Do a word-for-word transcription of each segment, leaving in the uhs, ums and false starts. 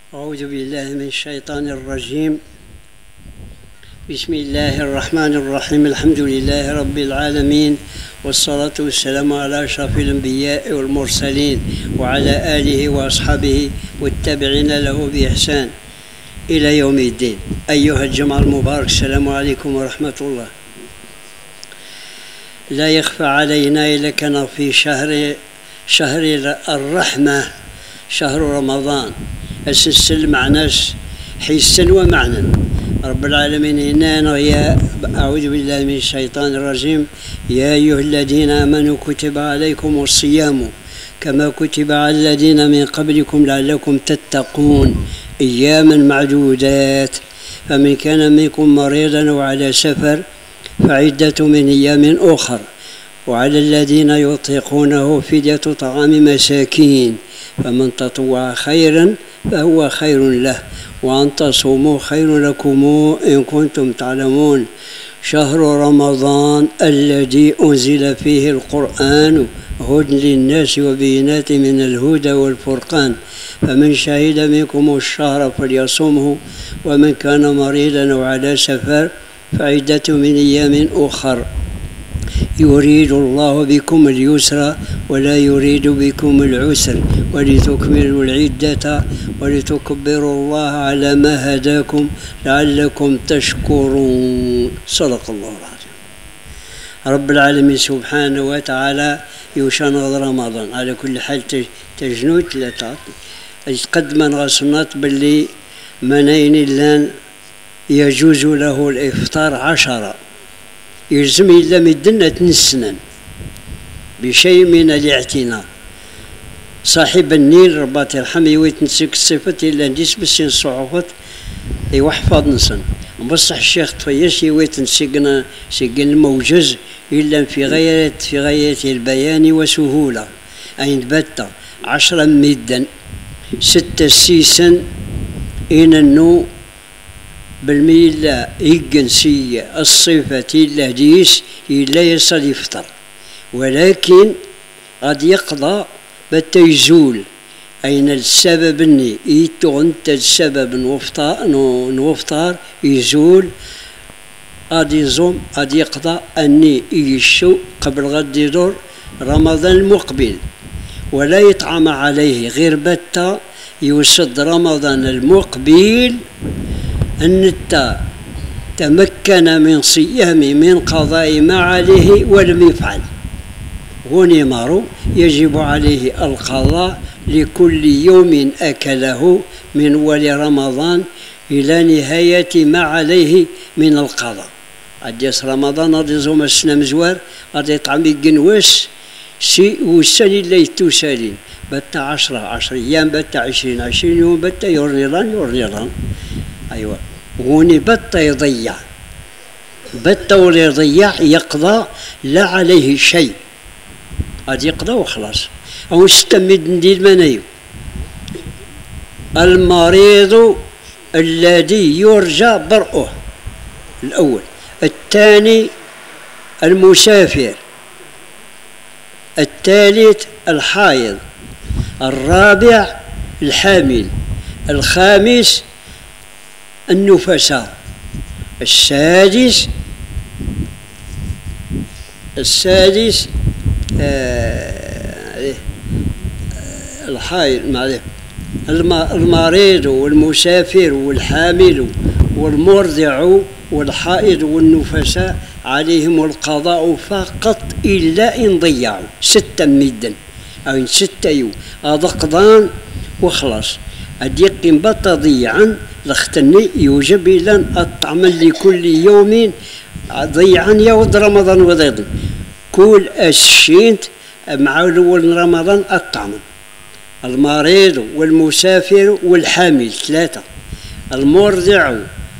أعوذ بالله من الشيطان الرجيم. بسم الله الرحمن الرحيم. الحمد لله رب العالمين، والصلاة والسلام على أشرف الأنبياء والمرسلين وعلى آله وأصحابه والتابعين له بإحسان إلى يوم الدين. أيها الجماعة المبارك، السلام عليكم ورحمة الله. لا يخفى علينا إلا كان في شهر شهر الرحمة، شهر رمضان، السلسل معناش حسا ومعنى. رب العالمين إننا يا أعوذ بالله من الشيطان الرجيم. يا أيها الذين آمنوا كتب عليكم الصيام كما كتب على الذين من قبلكم لعلكم تتقون أياما معدودات، فمن كان منكم مريضا أو على سفر فعدة من أيام أخر، وعلى الذين يطيقونه فدية طعام مساكين، فمن تطوع خيرا فهو خير له، وأن تصوموا خير لكم إن كنتم تعلمون. شهر رمضان الذي أنزل فيه القرآن هدى للناس وبينات من الهدى والفرقان، فمن شهد منكم الشهر فليصمه، ومن كان مريضا أو على سفر فعدة من أيام أخر. يريد الله بكم اليسر ولا يريد بكم العسر، ولتكملوا العدة ولتكبروا الله على ما هداكم لعلكم تشكرون. صدق الله العظيم. رب العالمين سبحانه وتعالى يوشان رمضان على كل حال تجنود ثلاثة قد من غصنات باللي منين اللان يجوز له الإفطار عشرة، يلزم إلا مدنة نسنا بشيء من الاعتناء. صاحب النيل رباط يرحمه ويتنسك الصفة إلا نديس بسين صعوفت يوحفظ نسن. بصح الشيخ طفيشي ويتنسقنا سقن الموجز إلا في غاية في غاية البيان وسهولة. أين بتا عشرة مدا ستة سيسا إن النو بالميلة الجنسية الصفة إلا ديس إلا يصل يفطر، ولكن قد يقضى بتا يزول. أين السبب إني إيتو أنت السبب نوفطار يزول، قد يزوم قد يقضى أني يشو قبل غد يدور رمضان المقبل، ولا يطعم عليه غير بتا يوسد رمضان المقبل أن تمكن من صيام من قضاء ما عليه ولم يفعل، ونمر يجب عليه القضاء لكل يوم أكله من أول رمضان إلى نهاية ما عليه من القضاء. قد يص رمضان غادي يزوم السنة مزوار غادي يطعم يقنواس سي والسنة اللي يتوسالين بتا عشرة عشر أيام، بتا عشرين عشرين يوم، بتا يورنيران يورنيران. أيوة، هوني بتا يضيع بتا ولا يضيع يقضى لا عليه شيء، قد يقضى وخلاص. أو استمد ندير منايو المريض الذي يرجى برؤه الأول، الثاني المسافر، الثالث الحائض، الرابع الحامل، الخامس النفساء، السادس السادس آه الحائض معليه المريض والمسافر والحامل والمرضع والحائض والنفساء عليهم القضاء فقط إلا إن ضيعوا ستة مدا أو ستة يوم أضقضان وخلاص. أديق بطا ضيعا لختني يوجب إلى الطعم لكل يوم ضيعا يود رمضان وضيضا كل الشينت مع أول رمضان الطعم. المريض والمسافر والحامل ثلاثة، المرضع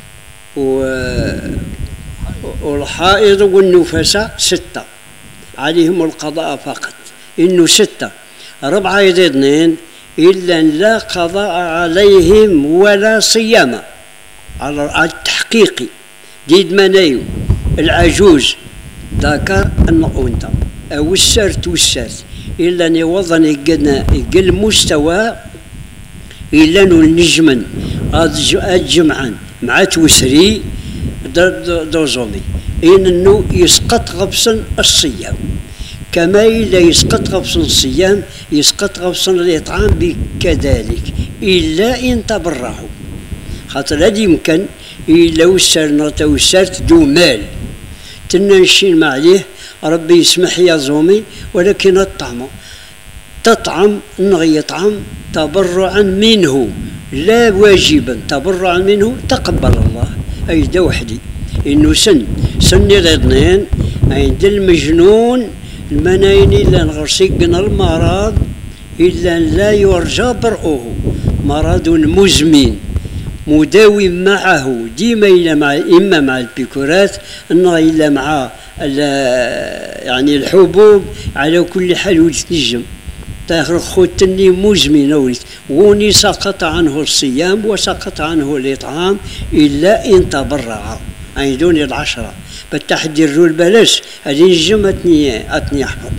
والحائض والنفساء ستة عليهم القضاء فقط. إنه ستة ربعة يدي اثنين إلا لا قضاء عليهم ولا صيام على التحقيق. ديد منايو العجوز ذكر النؤونتا أو السرت والسرت إلا نوضن يقل مستوى إلا نجما الجمعا مع توسري دوزومي إن إنه يسقط غبصا الصيام، كما إلا يسقط غبصا الصيام يسقط غبصا الإطعام كذلك، إلا إن تبرعوا. خاطر هذا يمكن إلا وسرنا توسرت دو مال تنشين ما عليه ربي يسمح يا زومي، ولكن الطعم تطعم نغي يطعم تبرعا منه لا واجبا، تبرعا منه تقبل الله. أي دا وحدي إنه سن سن الاثنين عند المجنون المناين إلا نغرسيقنا المرض إلا لا يرجى برؤه، مرض مزمن مداوم معه ديما إلا مع إما مع البيكورات إنه إلا مع يعني الحبوب، على كل حال ولد نجم تاخر خوتني مزمن ولد وني سقط عنه الصيام وسقط عنه الإطعام إلا إن تبرع أي دون العشرة بالتحدي الرول بلاش هذه نجم أتني أتني أحفظ.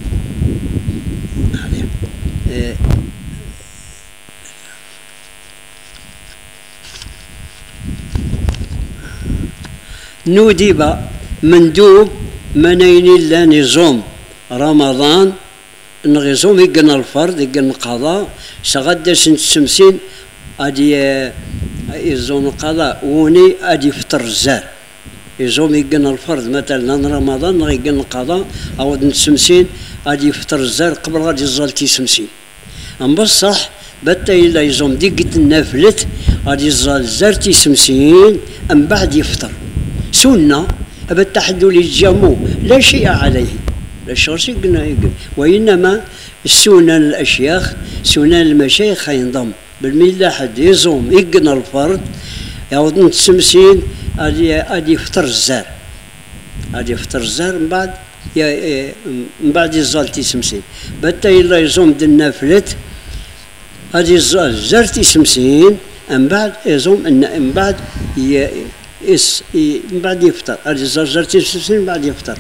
ندب مندوب منين إلا نظام رمضان نغيزوم يقن الفرد يقن القضاء سغدا سنت سمسين أدي يزوم القضاء وني أدي فطر الزار يزوم يقن الفرد مثلا رمضان نغيقن القضاء أو نسمسين أدي فطر الزار قبل غادي يزالتي سمسين. أم بصح بتا إلا يزوم ديقة النافلت غادي يزال زارتي سمسين أم بعد يفطر سنة أبدا حدو للجامو لا شيء عليه لا شرسي قلنا يقل، وإنما سنن الأشياخ سنن المشايخ ينضم بالملة حد يزوم يقنا الفرد يعود نتسمسين أدي أدي يفطر الزار أدي يفطر الزار من بعد من بعد يزال تيسمسين بتا إلا يزوم دنافلت أدي يزال زار تيسمسين من بعد يزوم من بعد إس من بعد يفطر أدي زار زار تيسمسين من بعد يفطر.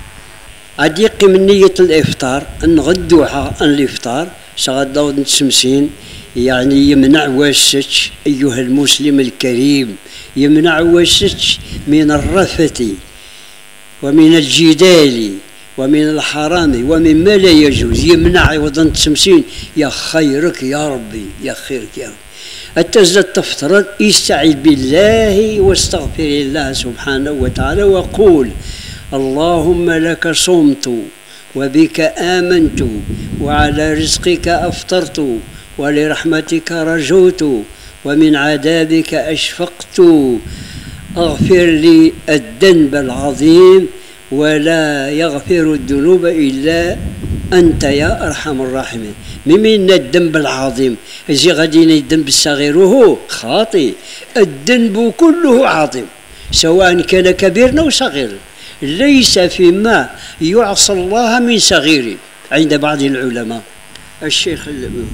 أديق من نية الإفطار أن غدوها أن الإفطار سغدا نتسمسين يعني يمنع واسش أيها المسلم الكريم، يمنع واسش من الرفث ومن الجدال ومن الحرام ومما لا يجوز، يمنع وضن تسمسين يا خيرك يا ربي يا خيرك يا ربي. التزد تفترض استعذ بالله واستغفر الله سبحانه وتعالى وقول اللهم لك صمت وبك آمنت وعلى رزقك أفطرت ولرحمتك رجوت ومن عذابك أشفقت اغفر لي الذنب العظيم ولا يغفر الذنوب إلا أنت يا أرحم الراحمين. ممن الذنب العظيم زي غادي الذنب الصغير وهو خاطئ، الذنب كله عظيم سواء كان كبيرا أو صغيرا، ليس فيما يعصى الله من صغير عند بعض العلماء. الشيخ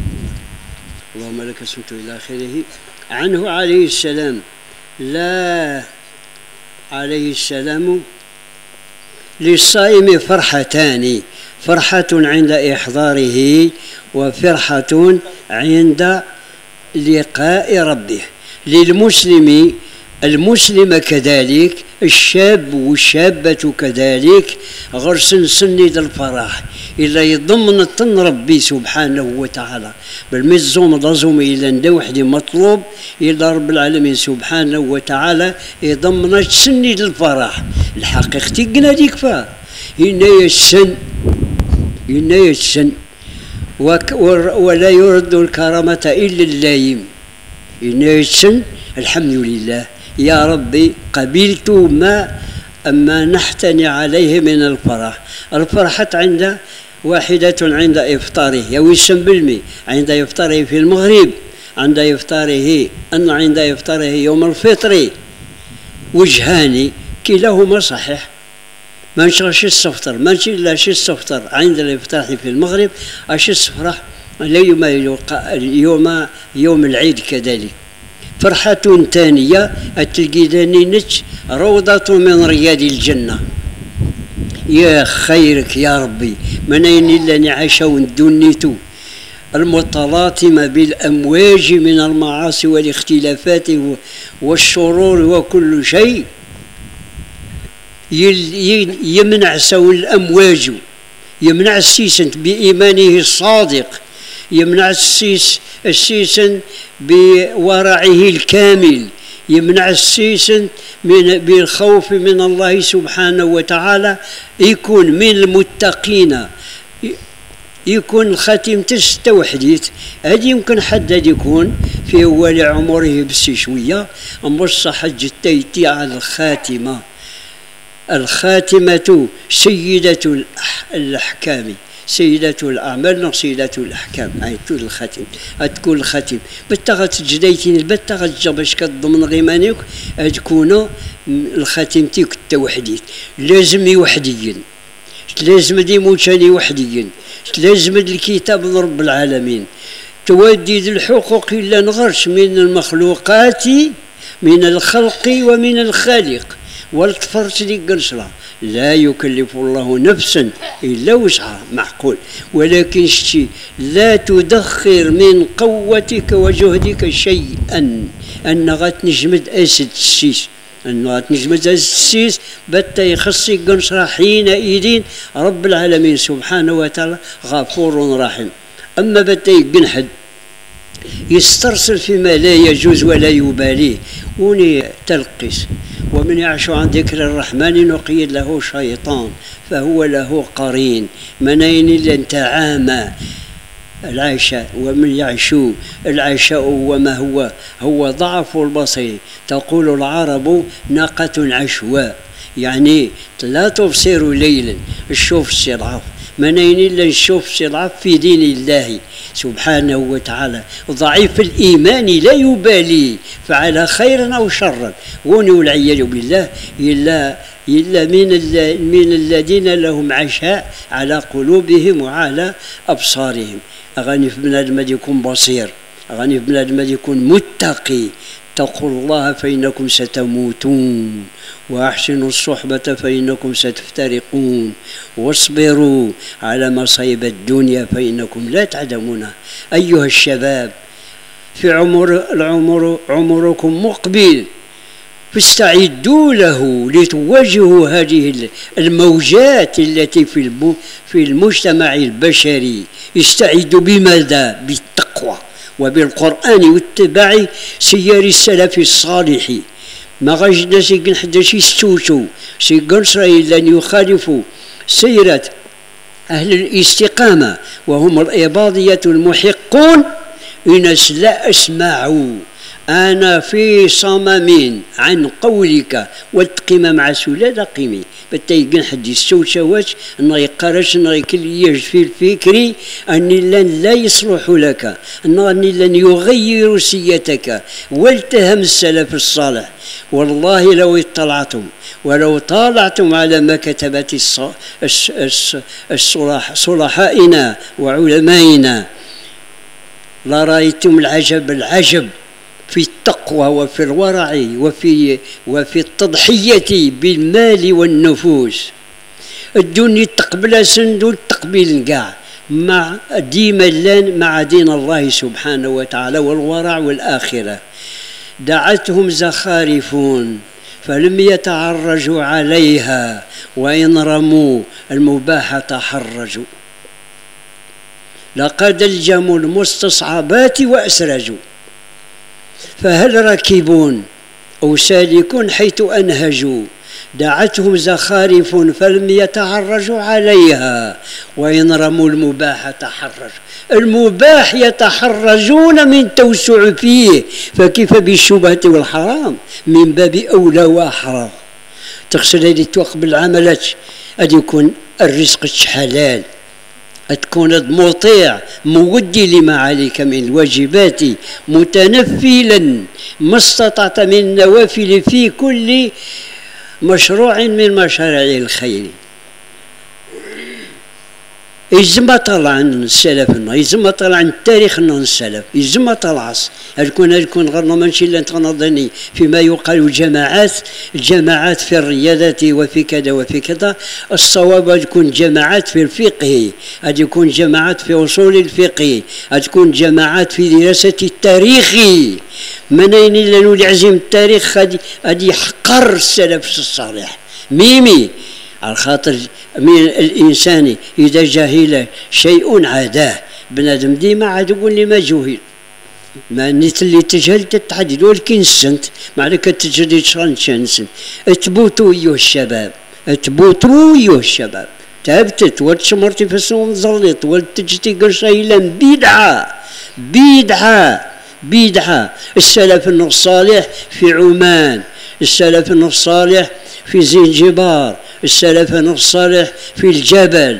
اللهم لك سمت إلى آخره عنه عليه السلام لا عليه السلام للصائم فرحتان، فرحة عند إحضاره وفرحة عند لقاء ربه. للمسلم المسلم كذلك، الشاب والشابة كذلك غرسن سند الفرح إلا يضمن طن ربي سبحانه وتعالى بالمزوم ضزوم إلى ندى وحدي مطلوب إلا رب العالمين سبحانه وتعالى يضمن سند الفرح الحقيقة قنا ديك فا هنا يسن هنا يسن ولا يرد الكرامة إلا اللايم. هنا يسن الحمد لله يا ربي قبلت ما أما نحتني عليه من الفرح. الفرحة عند واحدة عند إفطاره يوسم بالمي عند إفطاره في المغرب، عند إفطاره أن عند إفطاره يوم الفطر وجهان كلاهما صحيح، ما نشغلش السفطر ما نشغلش السفطر عند الإفطار في المغرب أش السفرة اليوم يوم يوم العيد كذلك. فرحة ثانية التلقيدانينك روضة من رياض الجنة. يا خيرك يا ربي من أين إلا نعيشون دونيتو المتلاطمة بالأمواج من المعاصي والاختلافات والشرور وكل شيء، يمنع سوى الأمواج، يمنع السيسن بإيمانه الصادق، يمنع السيس السيسن بورعه الكامل، يمنع السيسن من بالخوف من الله سبحانه وتعالى، يكون من المتقين، يكون الخاتم ستة وحديث. هذه يمكن حد يكون في أول عمره بس شوية، أمص حج التيتي على الخاتمة. الخاتمة سيدة الأحكام، سيدة الأعمال، سيدة الأحكام، هاي تكون الخاتم، تكون الخاتم بتغت جديتين البتغت جابش كضمن غيمانيك، تكون الخاتم تيك التوحديت، لازم يوحديين، لازم دي موتاني وحديين، لازم الكتاب من رب العالمين، تودد الحقوق إلا نغرش من المخلوقات، من الخلق ومن الخالق، والتفرش لي قنصرة، لا يكلف الله نفسا إلا وسعها، معقول، ولكن شتي لا تدخر من قوتك وجهدك شيئا، أن غتنجمد أسد السيس، أن غتنجمد أسد السيس بتا يخصي قنصرة، حينئذ رب العالمين سبحانه وتعالى غفور رحيم. أما بتا يقنحد يسترسل فيما لا يجوز ولا يباليه وني تلقس، ومن يعش عن ذكر الرحمن نقيد له شيطان فهو له قرين، منين إلا تعامى العشاء، ومن يعشو العشاء وما هو هو ضعف البصر، تقول العرب ناقة عشواء، يعني لا تبصر ليلا، الشوف السرعة، منين إلا نشوف السرعة في دين الله سبحانه وتعالى. ضعيف الإيمان لا يبالي فعل خيرا أو شرا، والعياذ بالله إلا إلا من من الذين لهم عشاء على قلوبهم وعلى أبصارهم. أغاني في بنادم يكون بصير، أغاني في بنادم يكون متقي، اتقوا الله فإنكم ستموتون، وأحسنوا الصحبة فإنكم ستفترقون، واصبروا على مصائب الدنيا فإنكم لا تعلمون. أيها الشباب، في عمر العمر عمركم مقبل، فاستعدوا له لتواجهوا هذه الموجات التي في في المجتمع البشري. استعدوا بماذا؟ بالتقوى وبالقرآن واتباع سير السلف الصالح. ما غاجنا سيكون حدا شي ستوتو سيكون إلا أن يخالفوا سيرة أهل الاستقامة وهم الإباضية المحقون. إنس لا أسمع أنا في صمم عن قولك والتقيم مع سلالة قيمي. بتيجن حد السوشوات أنه يقرش أنه يكل في الفكر أني لن لا يصلح لك، أنه لن يغير سيتك والتهم السلف الصالح. والله لو اطلعتم ولو طالعتم على ما كتبت صلحائنا وعلمائنا لرأيتم العجب العجب في التقوى وفي الورع وفي وفي التضحية بالمال والنفوس. الدنيا تقبل سندول تقبل كاع مع ديما لان مع دين الله سبحانه وتعالى والورع والآخرة. دعتهم زخارفون فلم يتعرجوا عليها، وإن رموا المباح تحرجوا. لقد الجموا المستصعبات وأسرجوا، فهل راكبون أو سالكون حيث أنهجوا. دعتهم زخارف فلم يتعرجوا عليها، وإن رموا المباح تحرجوا. المباح يتحرجون من توسع فيه، فكيف بالشبهة والحرام؟ من باب أولى وأحرى. تقصد هذه توقف العملات أن يكون الرزق حلال، تكون مطيع مودي لما عليك من الواجبات، متنفلا ما استطعت من النوافل في كل مشروع من مشاريع الخير. يزم طلع عن السلف يزم طلع عن التاريخ انه السلف يزم طلع هتكون هتكون غير ماشي الا تنظني فيما يقال جماعات الجماعات في الرياضات وفي كذا وفي كذا الصواب تكون جماعات في الفقه هذه يكون جماعات في اصول الفقه تكون جماعات في دراسه التاريخ منين الا نعزم التاريخ هذه يحقر السلف الصالح ميمي على خاطر من الانسان اذا جهل شيء عاداه بنادم ديما عاد يقول لي ما جهل ما نيت اللي تجهل تتحدد ولكن السنت ما عليك تجري شران شانسن اثبتوا ايها الشباب اثبتوا ايها الشباب تابتت وتشمرتي في السوم زلط وتجتي قرشيلا بدعه بدعه بدعه السلف الصالح في عمان السلف الصالح في زنجبار السلف الصالح في الجبل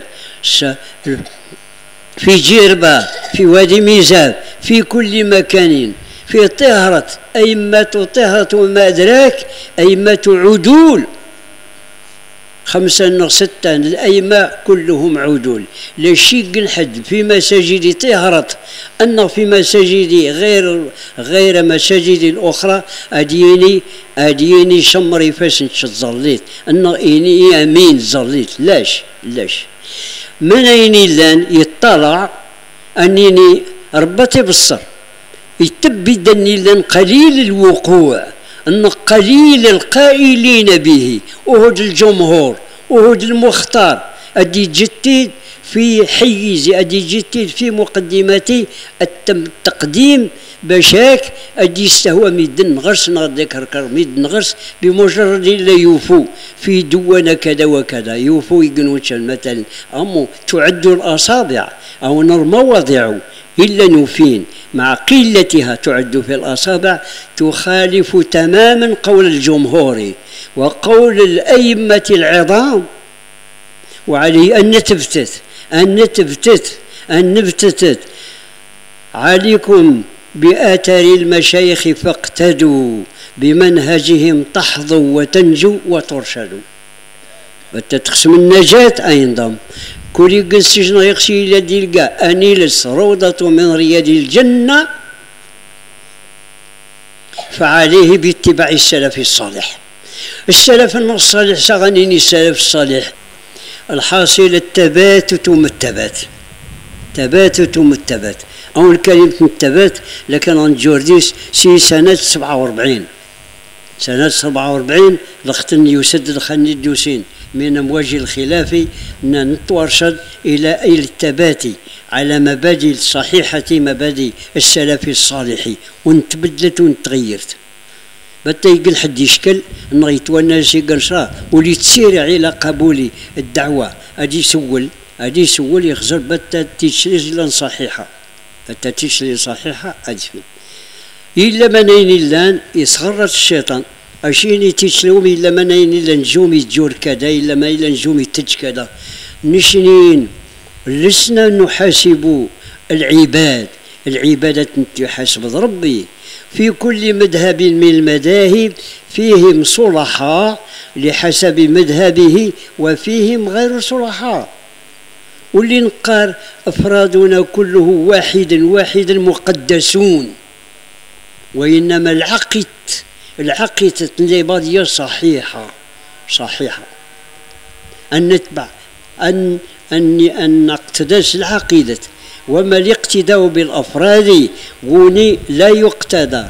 في جربة في وادي ميزاب في كل مكان في طهرة أئمة طهرة وما أدراك أئمة عدول خمسة ستة الأئمة كلهم عدول لا شيء الحد في مساجد طهرة أن في مساجد غير غير مساجد الأخرى أديني أديني شمري فاش تظليت أن إني أمين ظليت لاش لاش من أين لان يطلع أنني ربطي بالصر يتبدني لان قليل الوقوع أن قليل القائلين به وهد الجمهور وهد المختار أدي جتيد في حيز أدي جتيد في مقدمتي التقديم بشاك أدي استهوى ميدن غرس نغذكر كر ميدن غرس بمجرد لا يوفو في دون كذا وكذا يوفو يقنوشن مثلا أمو تعد الأصابع أو المواضع إلا نوفين مع قلتها تعد في الأصابع تخالف تماما قول الجمهور وقول الأئمة العظام وعليه أن نتبتت أن نتبتت أن نبتتت عليكم بآثار المشايخ فاقتدوا بمنهجهم تحظوا وتنجوا وترشدوا وتتقسم النجاة أيضا كل قسجنا يخشي إلى دلقا أنيلس روضة من رياض الجنة فعليه باتباع السلف الصالح السلف الصالح شغنيني السلف الصالح الحاصل التباتت والتبات تباتت والتبات أول كلمة التبات لكن عند جورديس سي سنة سبعة وأربعين سنة سبعة وأربعين لختن يسدد خني الدوسين من أمواج الخلاف نتورشد إلى الثبات على مبادئ صحيحة مبادئ السلف الصالح ونتبدلت ونتغيرت بتا يقول حد يشكل انه يتونس يقرصا ولي تسير على قبول الدعوة أدي سول أدي سول يخزر بتا تشري صحيحة بتا تشري صحيحة أدفن إلا منين اللان يصغرت الشيطان أشيني تشلوم إلا منين إلا نجوم يتجور كذا إلا ما إلا نجوم يتج كذا نشنين لسنا نحاسب العباد العبادة تحاسب ربي في كل مذهب من المذاهب فيهم صلحاء لحسب مذهبه وفيهم غير صلحاء واللي نقار أفرادنا كله واحد واحد مقدسون وإنما العقيد العقيدة العبادية صحيحة صحيحة أن نتبع أن أن أن نقتدس العقيدة وما الاقتداء بالأفراد غني لا يقتدى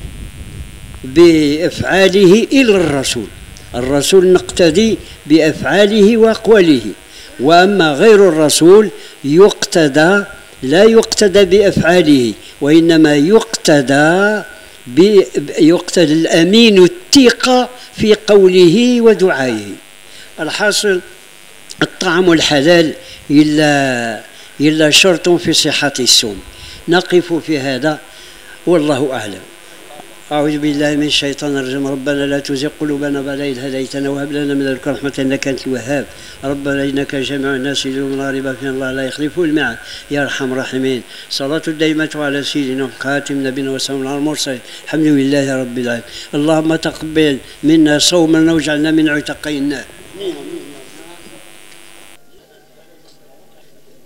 بأفعاله إلا الرسول الرسول نقتدي بأفعاله وأقواله وأما غير الرسول يقتدى لا يقتدى بأفعاله وإنما يقتدى يقتدى الأمين الثقة في قوله ودعائه الحاصل الطعام الحلال إلا إلا شرط في صحة الصوم نقف في هذا والله أعلم أعوذ بالله من الشيطان الرجيم ربنا لا تزغ قلوبنا بعد إذ هديتنا وهب لنا من لدنك رحمة إنك أنت الوهاب ربنا إنك جامع الناس ليوم لا ريب فيه الله لا يخلف الميعاد يا أرحم الراحمين صلاة دائمة على سيدنا خاتم نبينا وسلام على المرسلين الحمد لله رب العالمين اللهم تقبل منا صومنا واجعلنا من عتقي النار